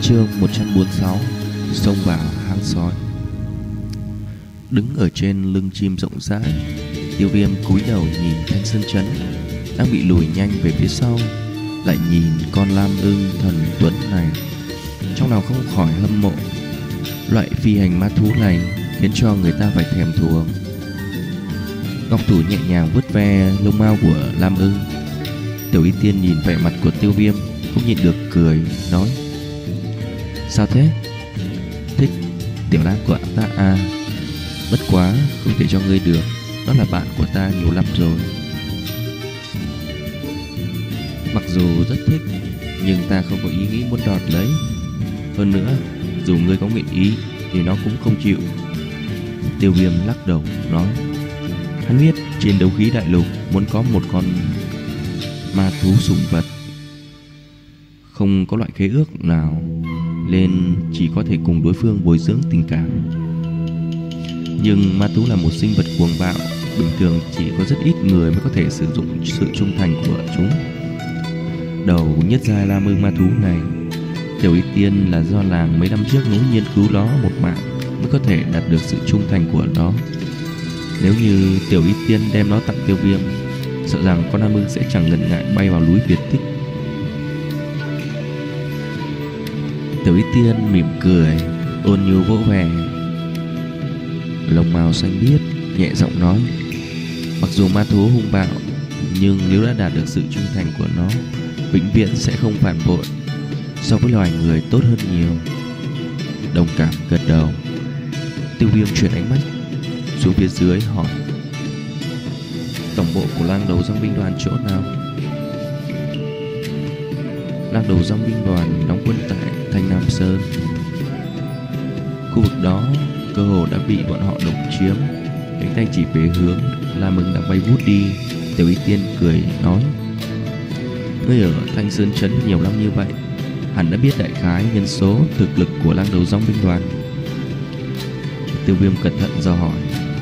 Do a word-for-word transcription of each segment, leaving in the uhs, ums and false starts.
Chương một trăm bốn mươi sáu. Xông vào hang sói. Đứng ở trên lưng chim rộng rãi, Tiêu Viêm cúi đầu nhìn Thanh Sơn Trấn đang bị lùi nhanh về phía sau, lại nhìn con lam ưng thần tuấn này, trong lòng không khỏi hâm mộ. Loại phi hành ma thú này khiến cho người ta phải thèm thuồng. Ngọc thủ nhẹ nhàng vuốt ve lông mao của lam ưng. Tiểu Y Tiên nhìn vẻ mặt của Tiêu Viêm cũng nhịn được cười, nói: sao thế? Thích tiểu lang của ta à? Bất quá không thể cho ngươi được, đó là bạn của ta nhiều lắm rồi. Mặc dù rất thích, nhưng ta không có ý nghĩ muốn đòi lấy. Hơn nữa, dù ngươi có nguyện ý thì nó cũng không chịu. Tiêu Viêm lắc đầu nói: hắn biết trên đấu khí đại lục muốn có một con ma thú sủng vật, không có loại khế ước nào, nên chỉ có thể cùng đối phương bồi dưỡng tình cảm. Nhưng ma thú là một sinh vật cuồng bạo, bình thường chỉ có rất ít người mới có thể sử dụng sự trung thành của chúng. Đầu nhất giai lam ưng ma thú này, Tiểu Y Tiên là do làng mấy năm trước nó nghiên cứu nó một mạng mới có thể đạt được sự trung thành của nó. Nếu như Tiểu Y Tiên đem nó tặng Tiêu Viêm, sợ rằng con lam ưng sẽ chẳng ngần ngại bay vào núi Việt Tích. Tiểu Y Tiên mỉm cười, ôn nhu vỗ về lông mao xanh biếc, nhẹ giọng nói: mặc dù ma thú hung bạo, nhưng nếu đã đạt được sự trung thành của nó, vĩnh viễn sẽ không phản bội, so với loài người tốt hơn nhiều. Đồng cảm gật đầu. Tiêu Viêm chuyển ánh mắt xuống phía dưới hỏi: tổng bộ của lang đầu dòng binh đoàn chỗ nào? Lang đầu dòng binh đoàn đóng quân tại Thanh Nam Sơn. Khu vực đó cơ hồ đã bị bọn họ độc chiếm. Cánh tay chỉ về hướng Lam Ưng đang bay vút đi. Tiểu Y Tiên cười nói: ngươi ở Thanh Sơn Trấn nhiều năm như vậy, hẳn đã biết đại khái nhân số thực lực của lang đầu dòng binh đoàn. Tiêu Viêm cẩn thận dò hỏi: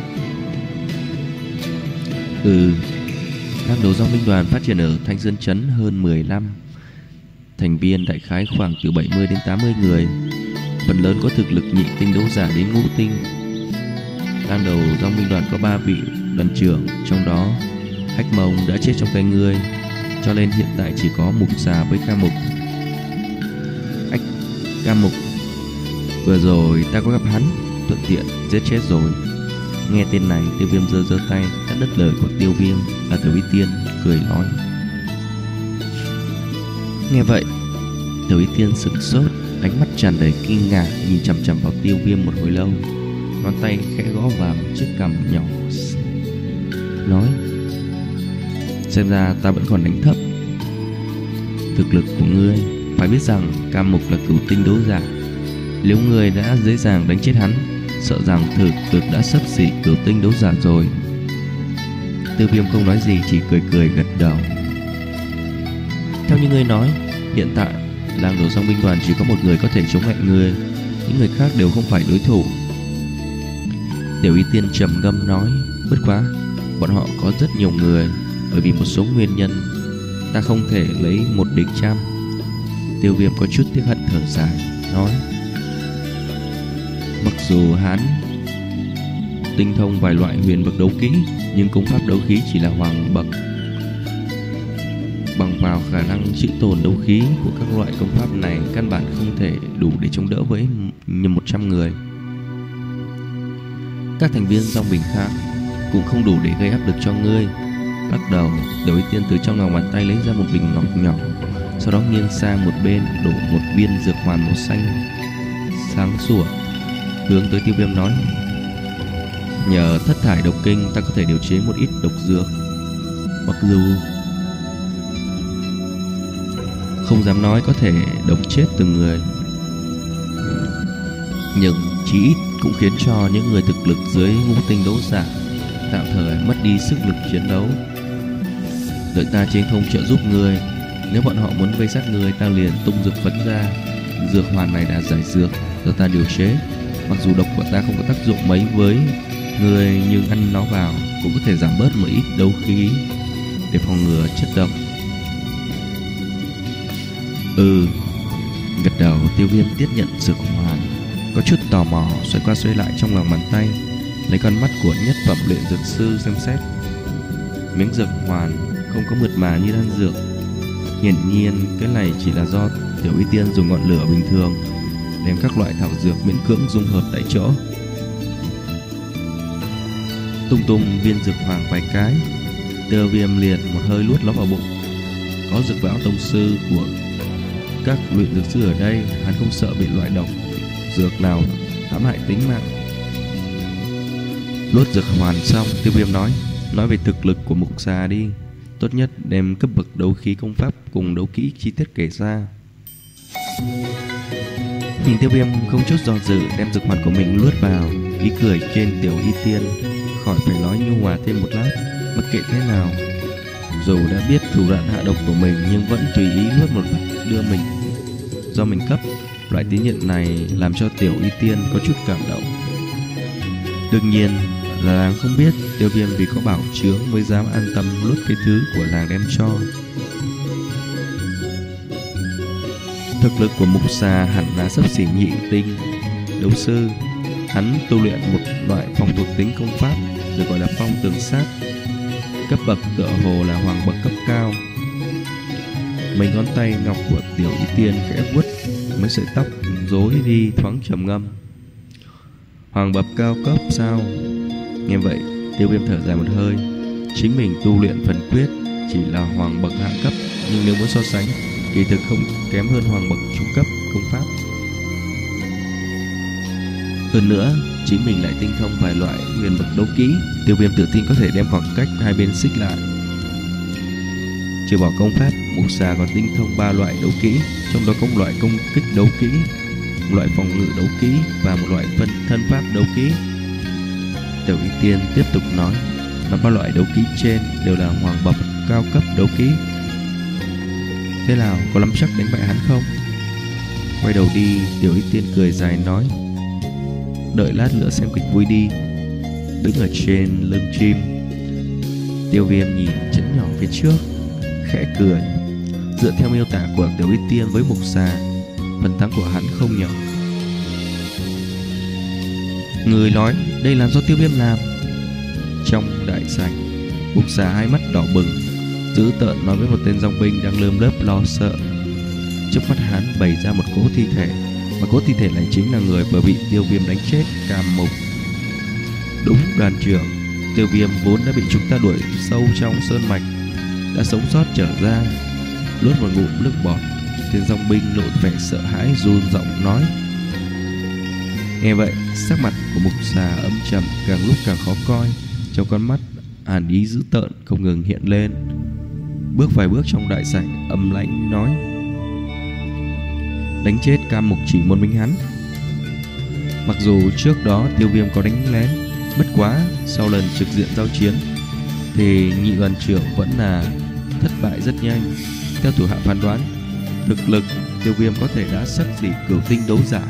Ừ, lang đầu dòng binh đoàn phát triển ở Thanh Sơn Trấn hơn mười năm, thành viên đại khái khoảng từ bảy mươi đến tám mươi người, phần lớn có thực lực nhị tinh đấu giả đến ngũ tinh. Lang đầu dòng binh đoàn có ba vị đoàn trưởng, trong đó Hách Mông đã chết trong tay ngươi, cho nên hiện tại chỉ có Mục Già với Ca Mục. Ách, Ca Mục, vừa rồi ta có gặp hắn, thuận tiện giết chết rồi. Nghe tên này, Tiêu Viêm giơ giơ tay cắt đứt lời của Tiêu Viêm. Là Tiểu Y Tiên cười nói. Nghe vậy, Tiểu Y Tiên sửng sốt, ánh mắt tràn đầy kinh ngạc nhìn chằm chằm vào Tiêu Viêm một hồi lâu, ngón tay khẽ gõ vào chiếc cằm nhỏ, nói: xem ra ta vẫn còn đánh thấp thực lực của ngươi. Phải biết rằng Cam Mục là cửu tinh đấu giả, nếu ngươi đã dễ dàng đánh chết hắn, sợ rằng thực lực đã xấp xỉ cửu tinh đấu giả rồi. Tiêu Viêm không nói gì, chỉ cười cười gật đầu. Theo như ngươi nói, hiện tại lang đầu dòng binh đoàn chỉ có một người có thể chống lại ngươi, những người khác đều không phải đối thủ. Tiểu Y Tiên trầm ngâm nói: bất quá bọn họ có rất nhiều người, bởi vì một số nguyên nhân ta không thể lấy một địch trăm. Tiêu Viêm có chút tiếc hận thở dài, nói: mặc dù hắn tinh thông vài loại huyền bậc đấu kỹ, nhưng công pháp đấu khí chỉ là hoàng bậc. Bằng vào khả năng chữ tồn đấu khí của các loại công pháp này, căn bản không thể đủ để chống đỡ với một trăm người. Các thành viên dòng binh khác cũng không đủ để gây áp lực cho ngươi. Lắc đầu, Tiểu Y Tiên từ trong lòng bàn tay lấy ra một bình ngọc nhỏ, sau đó nghiêng sang một bên đổ một viên dược hoàn màu xanh sáng sủa, hướng tới Tiêu Viêm nói: nhờ thất thải độc kinh, ta có thể điều chế một ít độc dược. Mặc dù không dám nói có thể độc chết từng người, nhưng chí ít cũng khiến cho những người thực lực dưới ngũ tinh đấu giả tạm thời mất đi sức lực chiến đấu. Đợi ta chiến thông trợ giúp ngươi, nếu bọn họ muốn vây sát ngươi, ta liền tung dược phấn ra. Dược hoàn này là giải dược do ta điều chế, mặc dù độc của ta không có tác dụng mấy với ngươi, nhưng ăn nó vào cũng có thể giảm bớt một ít đấu khí để phòng ngừa chất độc. Ừ, Gật đầu, Tiêu Viêm tiếp nhận dược hoàn, có chút tò mò xoay qua xoay lại trong lòng bàn tay, lấy con mắt của nhất phẩm luyện dược sư xem xét. Miếng dược hoàn không có mượt mà như đan dược, hiển nhiên cái này chỉ là do Tiểu Y Tiên dùng ngọn lửa bình thường đem các loại thảo dược miễn cưỡng dung hợp tại chỗ. Tung tung viên dược hoàng vài cái, Tiêu Viêm liền một hơi nuốt nó vào bụng. Có dược lão tông sư của các luyện dược sư ở đây, hắn không sợ bị loại độc dược nào hãm hại tính mạng. Nuốt dược hoàn xong, Tiêu Viêm nói nói về thực lực của Mục Xà đi, tốt nhất đem cấp bậc đấu khí công pháp cùng đấu kỹ chi tiết kể ra. Nhìn Tiêu Viêm không chút do dự đem dược hoàn của mình nuốt vào, ý cười trên Tiểu Y Tiên khỏi phải nói nhu hòa thêm một lát. Mặc kệ thế nào, dù đã biết thủ đoạn hạ độc của mình nhưng vẫn tùy ý nuốt một vật đưa mình do mình cấp. Loại tín nhiệm này làm cho Tiểu Y Tiên có chút cảm động. Đương nhiên là nàng không biết Tiêu Viêm vì có bảo chướng mới dám an tâm nuốt cái thứ của nàng đem cho. Thực lực của Mục Xà hẳn là xấp xỉ nhị tinh đấu sư. Hắn tu luyện một loại phong thuộc tính công pháp được gọi là phong tường sát, cấp bậc tựa hồ là hoàng bậc cấp cao. Mấy ngón tay ngọc của Tiểu Y Tiên khẽ vuốt mấy sợi tóc rối đi, thoáng trầm ngâm. Hoàng bậc cao cấp sao? Nghe vậy, Tiêu Viêm thở dài một hơi. Chính mình tu luyện phần quyết chỉ là hoàng bậc hạ cấp, nhưng nếu muốn so sánh, kỳ thực không kém hơn hoàng bậc trung cấp công pháp. Hơn nữa, chính mình lại tinh thông vài loại huyền bậc đấu kỹ. Tiêu Viêm tự tin có thể đem khoảng cách hai bên xích lại. Trừ bỏ công pháp, Mục Xà còn tinh thông ba loại đấu kỹ, trong đó có một loại công kích đấu kỹ, một loại phòng ngự đấu kỹ và một loại phân thân pháp đấu kỹ. Tiểu Y Tiên tiếp tục nói, mà ba loại đấu kỹ trên đều là hoàng bậc cao cấp đấu kỹ. Thế nào, có nắm chắc đánh bại hắn không? Quay đầu đi, Tiểu Y Tiên cười dài nói, đợi lát nữa xem kịch vui đi. Đứng ở trên lưng chim, Tiêu Viêm nhìn chấn nhỏ phía trước, khẽ cười. Dựa theo miêu tả của Tiểu Y Tiên với Mục Xà, phần thắng của hắn không nhỏ. Người nói đây là do Tiêu Viêm làm. Trong đại sảnh, Mục Xà hai mắt đỏ bừng, dữ tợn nói với một tên dòng binh đang lơm lớp lo sợ. Trước mắt hắn bày ra một cỗ thi thể, mà cỗ thi thể này chính là người vừa bị Tiêu Viêm đánh chết, Cam Mục. Đúng, đoàn trưởng, Tiêu Viêm vốn đã bị chúng ta đuổi sâu trong sơn mạch, đã sống sót trở ra. Nuốt một ngụm nước bọt, tên dòng binh lộ vẻ sợ hãi, run giọng nói. Nghe vậy, sắc mặt của Mục Xà âm trầm, càng lúc càng khó coi, trong con mắt hàn ý dữ tợn không ngừng hiện lên. Bước vài bước trong đại sảnh, âm lãnh nói, đánh chết Cam Mục chỉ một mình hắn. Mặc dù trước đó Tiêu Viêm có đánh lén, bất quá sau lần trực diện giao chiến thì nhị đoàn trưởng vẫn là thất bại rất nhanh. Theo thủ hạ phán đoán, thực lực Tiêu Viêm có thể đã xấp xỉ cửu tinh đấu giả.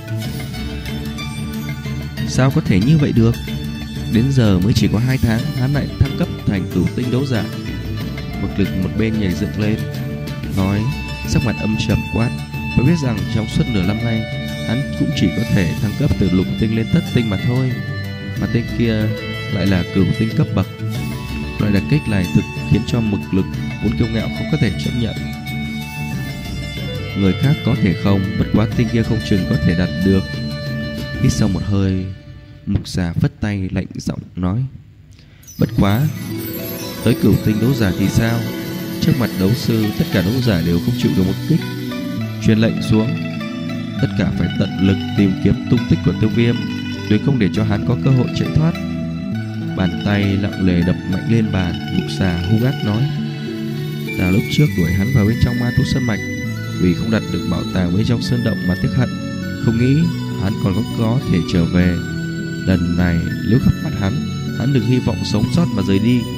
Sao có thể như vậy được? Đến giờ mới chỉ có hai tháng, hắn lại thăng cấp thành cửu tinh đấu giả. Một lực một bên nhảy dựng lên, nói, sắc mặt âm trầm quát, phải biết rằng trong suốt nửa năm nay, hắn cũng chỉ có thể thăng cấp từ lục tinh lên thất tinh mà thôi. Mà tên kia lại là cửu tinh cấp bậc. Loại đả kích này thực khiến cho mực lực vốn kiêu ngạo không có thể chấp nhận. Người khác có thể không, bất quá tên kia không chừng có thể đạt được. Hít sau một hơi, Mục Xà phất tay lạnh giọng nói, bất quá tới cửu tinh đấu giả thì sao? Trước mặt đấu sư, tất cả đấu giả đều không chịu được một kích. Truyền lệnh xuống, tất cả phải tận lực tìm kiếm tung tích của Tiêu Viêm, tuyệt không để cho hắn có cơ hội chạy thoát. Bàn tay lặng lề đập mạnh lên bàn, Mục Xà hung ác nói, là lúc trước đuổi hắn vào bên trong ma thú sơn mạch, vì không đặt được bảo tàng bên trong sơn động mà tiếc hận, không nghĩ hắn còn có có thể trở về. Lần này nếu gặp mặt hắn, hắn đừng hy vọng sống sót mà rời đi.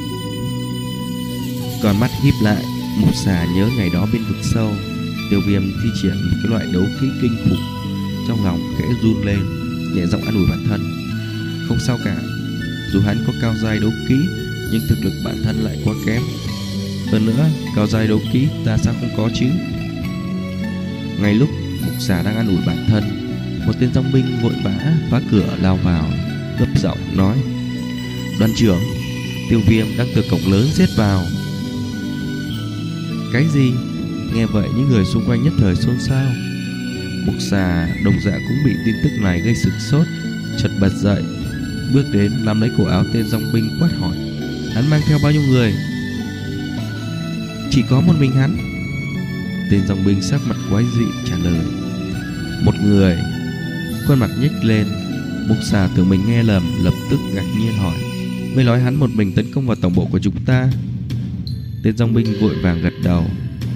Còn mắt híp lại, Mục Xà nhớ ngày đó bên vực sâu, Tiêu Viêm thi triển một cái loại đấu kỹ kinh khủng, trong lòng khẽ run lên, nhẹ giọng an ủi bản thân, không sao cả, dù hắn có cao giai đấu kỹ, nhưng thực lực bản thân lại quá kém. Hơn nữa, cao giai đấu kỹ ta sao không có chứ? Ngay lúc mục xà đang an ủi bản thân, một tên dòng binh vội vã phá cửa lao vào, gấp giọng nói: "Đoàn trưởng, Tiêu Viêm đang từ cổng lớn giết vào." Cái gì? Nghe vậy những người xung quanh nhất thời xôn xao. Mục xà đồng dạng cũng bị tin tức này gây sửng sốt, chợt bật dậy, bước đến nắm lấy cổ áo tên dòng binh quát hỏi: "Hắn mang theo bao nhiêu người?" "Chỉ có một mình hắn." Tên dòng binh sắc mặt quái dị trả lời: "Một người." Khuôn mặt nhếch lên. Mục xà tưởng mình nghe lầm, lập tức ngạc nhiên hỏi: "Ngươi nói hắn một mình tấn công vào tổng bộ của chúng ta?" Tên dòng binh vội vàng gật đầu: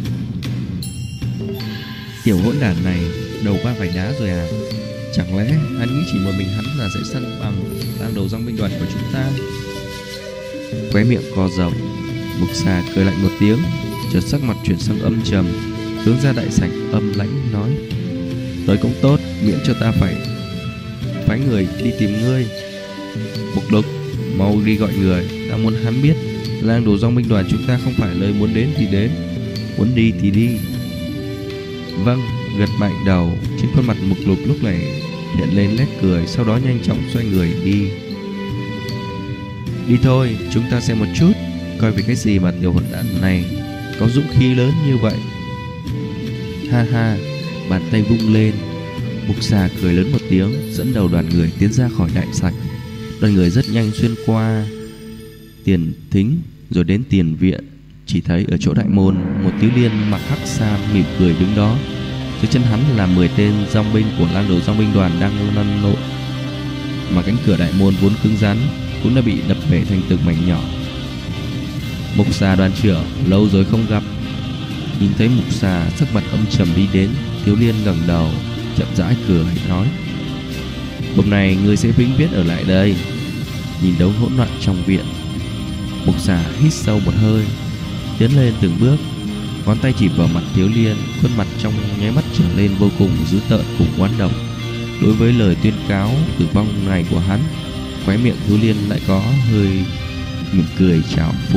"Tiểu hỗn đản này đầu qua vải đá rồi à? Chẳng lẽ hắn nghĩ chỉ một mình hắn là sẽ săn bằng lang đầu dòng binh đoàn của chúng ta?" Khóe miệng co giật, Mục xà cười lạnh một tiếng, chợt sắc mặt chuyển sang âm trầm, hướng ra đại sảnh âm lãnh nói: "Tới cũng tốt, miễn cho ta phải phái người đi tìm ngươi. Mục Lục, mau đi gọi người, ta muốn hắn biết lang đầu dòng binh đoàn chúng ta không phải lời muốn đến thì đến, muốn đi thì đi." "Vâng." Gật mạnh đầu. Trên khuôn mặt Mục Lục lúc này hiện lên nét cười, sau đó nhanh chóng xoay người đi. "Đi thôi, chúng ta xem một chút, coi vì cái gì mà tiểu hỗn đản này có dũng khí lớn như vậy." Ha ha. Bàn tay vung lên, Mục xà cười lớn một tiếng, dẫn đầu đoàn người tiến ra khỏi đại sảnh. Đoàn người rất nhanh xuyên qua tiền thính rồi đến tiền viện. Chỉ thấy ở chỗ đại môn, một thiếu niên mặc hắc sam mỉm cười đứng đó. Dưới chân hắn là mười tên dòng binh của lang đầu dòng binh đoàn đang lăn lộn, mà cánh cửa đại môn vốn cứng rắn cũng đã bị đập bể thành từng mảnh nhỏ. "Mục xà đoàn trưởng, lâu rồi không gặp." Nhìn thấy Mục xà sắc mặt âm trầm đi đến, thiếu niên ngẩng đầu chậm rãi cười nói: "Hôm nay ngươi sẽ vĩnh viễn ở lại đây." Nhìn đống hỗn loạn trong viện, Mục xà hít sâu một hơi, tiến lên từng bước, ngón tay chỉ vào mặt thiếu niên. Khuôn mặt trong nháy mắt trở lên vô cùng dữ tợn cùng oán độc. Đối với lời tuyên cáo tử vong này của hắn, khóe miệng thiếu niên lại có hơi mỉm cười trào phúng.